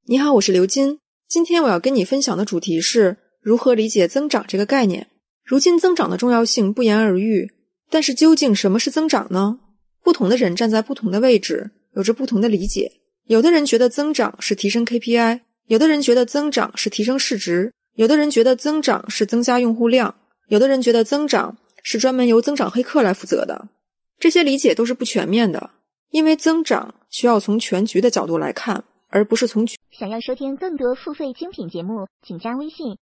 你好，我是刘金。今天我要跟你分享的主题是如何理解增长这个概念。如今增长的重要性不言而喻，但是究竟什么是增长呢？不同的人站在不同的位置，有着不同的理解。有的人觉得增长是提升 KPI， 有的人觉得增长是提升市值，有的人觉得增长是增加用户量，有的人觉得增长是专门由增长黑客来负责的。这些理解都是不全面的，因为增长需要从全局的角度来看，而不是从想要收听更多付费精品节目，请加微信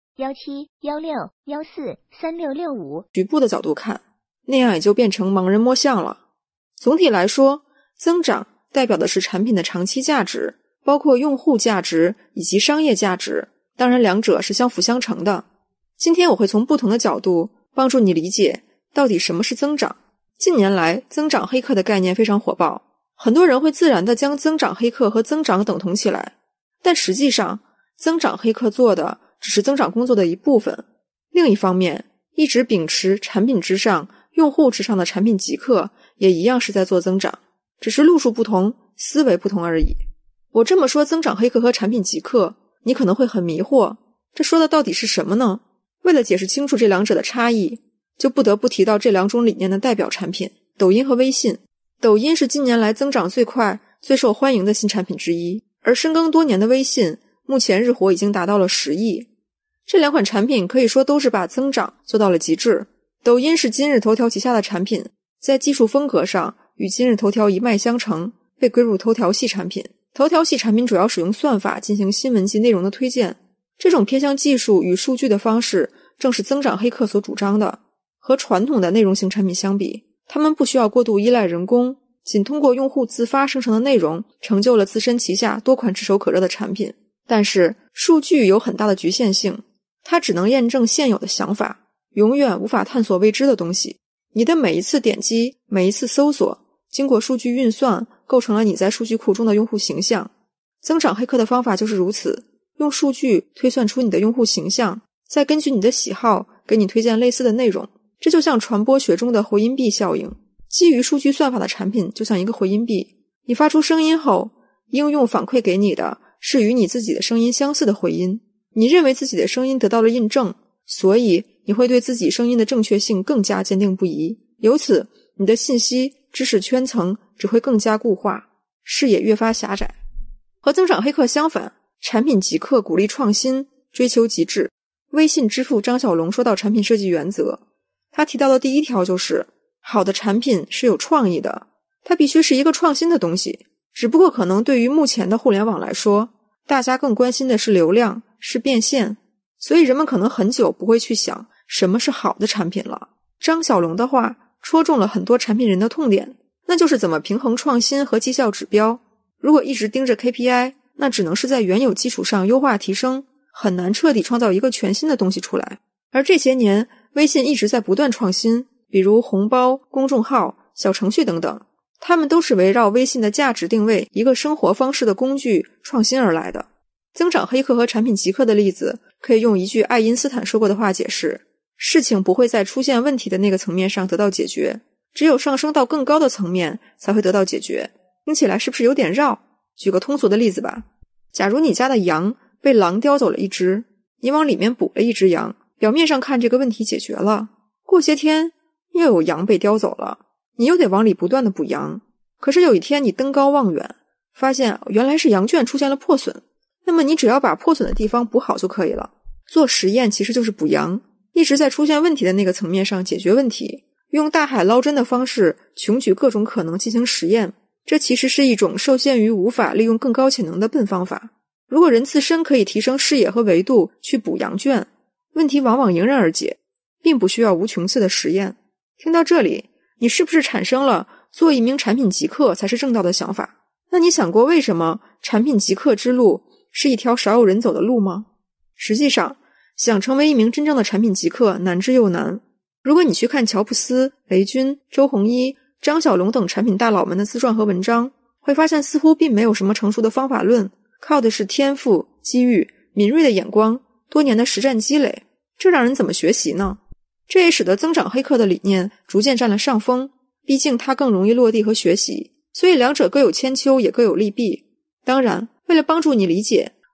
1716143665 局部的角度看，那样也就变成盲人摸象了。总体来说，增长代表的是产品的长期价值，包括用户价值以及商业价值，当然两者是相辅相成的。今天我会从不同的角度帮助你理解到底什么是增长。近年来，增长黑客的概念非常火爆，很多人会自然地将增长黑客和增长等同起来，但实际上，增长黑客做的只是增长工作的一部分。另一方面，一直秉持产品之上、用户之上的产品极客也一样是在做增长，只是路数不同，思维不同而已。我这么说增长黑客和产品极客，你可能会很迷惑，这说的到底是什么呢？为了解释清楚这两者的差异，就不得不提到这两种理念的代表产品，抖音和微信。抖音是近年来增长最快、最受欢迎的新产品之一，而深耕多年的微信，目前日活已经达到了10亿。这两款产品可以说都是把增长做到了极致。抖音是今日头条旗下的产品，在技术风格上与今日头条一脉相承，被归入头条系产品。头条系产品主要使用算法进行新闻及内容的推荐，这种偏向技术与数据的方式正是增长黑客所主张的。和传统的内容型产品相比，他们不需要过度依赖人工，仅通过用户自发生成的内容成就了自身旗下多款炙手可热的产品。但是数据有很大的局限性，它只能验证现有的想法，永远无法探索未知的东西。你的每一次点击，每一次搜索，经过数据运算，构成了你在数据库中的用户形象。增长黑客的方法就是如此，用数据推算出你的用户形象，再根据你的喜好给你推荐类似的内容。这就像传播学中的回音壁效应，基于数据算法的产品就像一个回音壁，你发出声音后，应用反馈给你的是与你自己的声音相似的回音，你认为自己的声音得到了印证，所以你会对自己声音的正确性更加坚定不移，由此你的信息知识圈层只会更加固化，视野越发狭窄。和增长黑客相反，产品极客鼓励创新，追求极致。微信之父张小龙说到产品设计原则，他提到的第一条就是好的产品是有创意的，它必须是一个创新的东西。只不过可能对于目前的互联网来说，大家更关心的是流量，是变现，所以人们可能很久不会去想什么是好的产品了。张小龙的话戳中了很多产品人的痛点，那就是怎么平衡创新和绩效指标。如果一直盯着 KPI， 那只能是在原有基础上优化提升，很难彻底创造一个全新的东西出来。而这些年微信一直在不断创新，比如红包、公众号、小程序等等，它们都是围绕微信的价值定位一个生活方式的工具创新而来的。增长黑客和产品极客的例子可以用一句爱因斯坦说过的话解释，事情不会在出现问题的那个层面上得到解决，只有上升到更高的层面才会得到解决。听起来是不是有点绕？举个通俗的例子吧，假如你家的羊被狼叼走了一只，你往里面补了一只羊，表面上看这个问题解决了，过些天又有羊被叼走了，你又得往里不断的补羊。可是有一天你登高望远，发现原来是羊圈出现了破损，那么你只要把破损的地方补好就可以了。做实验其实就是补羊，一直在出现问题的那个层面上解决问题，用大海捞针的方式穷举各种可能进行实验，这其实是一种受限于无法利用更高潜能的笨方法。如果人自身可以提升视野和维度去补羊圈，问题往往迎刃而解，并不需要无穷次的实验。听到这里，你是不是产生了做一名产品极客才是正道的想法？那你想过为什么产品极客之路是一条少有人走的路吗？实际上，想成为一名真正的产品极客难之又难。如果你去看乔布斯、雷军、周鸿祎、张小龙等产品大佬们的自传和文章，会发现似乎并没有什么成熟的方法论，靠的是天赋、机遇、敏锐的眼光、多年的实战积累，这让人怎么学习呢？这也使得增长黑客的理念逐渐占了上风，毕竟它更容易落地和学习，所以两者各有千秋，也各有利弊。当然，为了帮助你理解，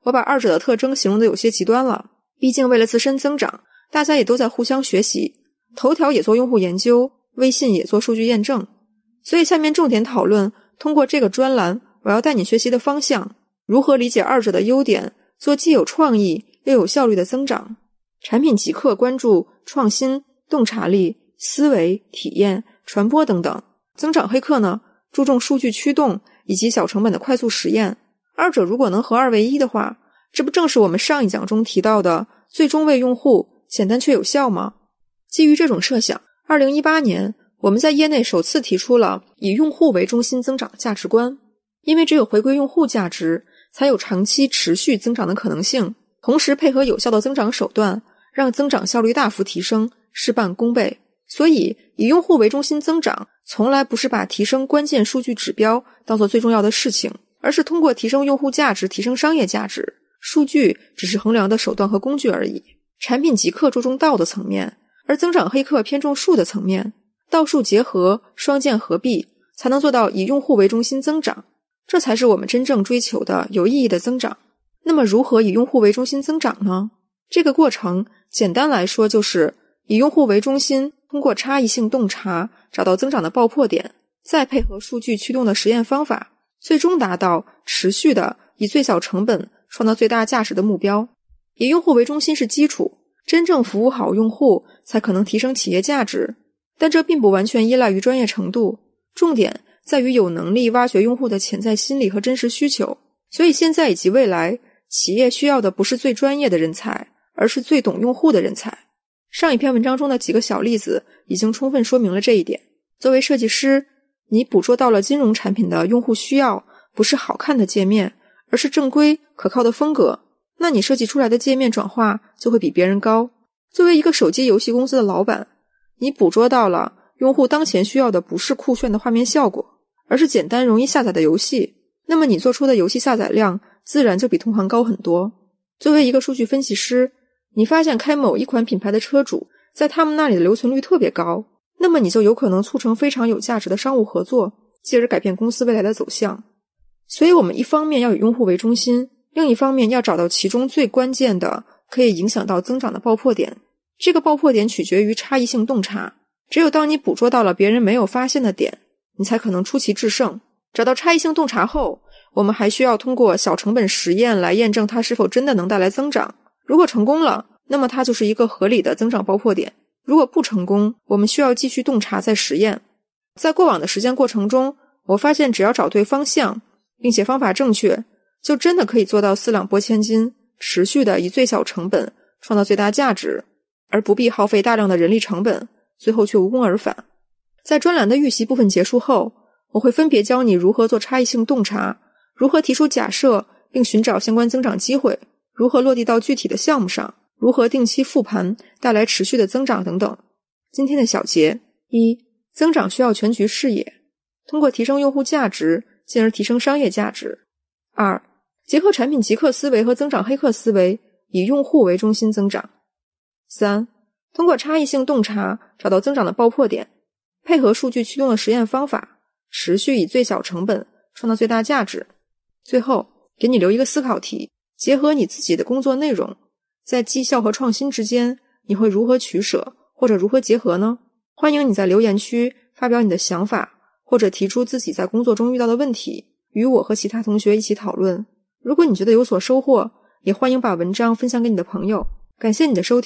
我把二者的特征形容的有些极端了，毕竟为了自身增长，大家也都在互相学习，头条也做用户研究，微信也做数据验证。所以下面重点讨论通过这个专栏我要带你学习的方向，如何理解二者的优点，做既有创意又有效率的增长。产品极客关注创新、洞察力、思维、体验、传播等等。增长黑客呢，注重数据驱动以及小成本的快速实验。二者如果能合二为一的话，这不正是我们上一讲中提到的最终为用户简单却有效吗？基于这种设想，2018年我们在业内首次提出了以用户为中心增长的价值观，因为只有回归用户价值，才有长期持续增长的可能性，同时配合有效的增长手段，让增长效率大幅提升，事半功倍。所以以用户为中心增长从来不是把提升关键数据指标当作最重要的事情，而是通过提升用户价值提升商业价值，数据只是衡量的手段和工具而已。产品极客注重道的层面，而增长黑客偏重术的层面，道术结合，双剑合璧，才能做到以用户为中心增长，这才是我们真正追求的有意义的增长。那么如何以用户为中心增长呢？这个过程简单来说就是以用户为中心，通过差异性洞察找到增长的爆破点，再配合数据驱动的实验方法，最终达到持续的以最小成本创造最大价值的目标。以用户为中心是基础，真正服务好用户才可能提升企业价值，但这并不完全依赖于专业程度，重点在于有能力挖掘用户的潜在心理和真实需求。所以现在以及未来，企业需要的不是最专业的人才，而是最懂用户的人才。上一篇文章中的几个小例子已经充分说明了这一点。作为设计师，你捕捉到了金融产品的用户需要，不是好看的界面，而是正规可靠的风格，那你设计出来的界面转化就会比别人高。作为一个手机游戏公司的老板，你捕捉到了用户当前需要的不是酷炫的画面效果，而是简单容易下载的游戏，那么你做出的游戏下载量自然就比同行高很多。作为一个数据分析师，你发现开某一款品牌的车主在他们那里的留存率特别高，那么你就有可能促成非常有价值的商务合作，继而改变公司未来的走向。所以我们一方面要以用户为中心，另一方面要找到其中最关键的可以影响到增长的爆破点。这个爆破点取决于差异性洞察，只有当你捕捉到了别人没有发现的点，你才可能出奇制胜。找到差异性洞察后，我们还需要通过小成本实验来验证它是否真的能带来增长。如果成功了，那么它就是一个合理的增长爆破点。如果不成功，我们需要继续洞察再实验。在过往的实践过程中，我发现只要找对方向，并且方法正确，就真的可以做到四两拨千斤，持续的以最小成本创造最大价值，而不必耗费大量的人力成本，最后却无功而返。在专栏的预习部分结束后，我会分别教你如何做差异性洞察，如何提出假设并寻找相关增长机会，如何落地到具体的项目上，如何定期复盘带来持续的增长等等。今天的小结：一、增长需要全局视野，通过提升用户价值，进而提升商业价值。二、结合产品极客思维和增长黑客思维，以用户为中心增长。三、通过差异性洞察找到增长的爆破点，配合数据驱动的实验方法，持续以最小成本创造最大价值。最后给你留一个思考题，结合你自己的工作内容，在绩效和创新之间，你会如何取舍，或者如何结合呢？欢迎你在留言区发表你的想法，或者提出自己在工作中遇到的问题，与我和其他同学一起讨论。如果你觉得有所收获，也欢迎把文章分享给你的朋友。感谢你的收听。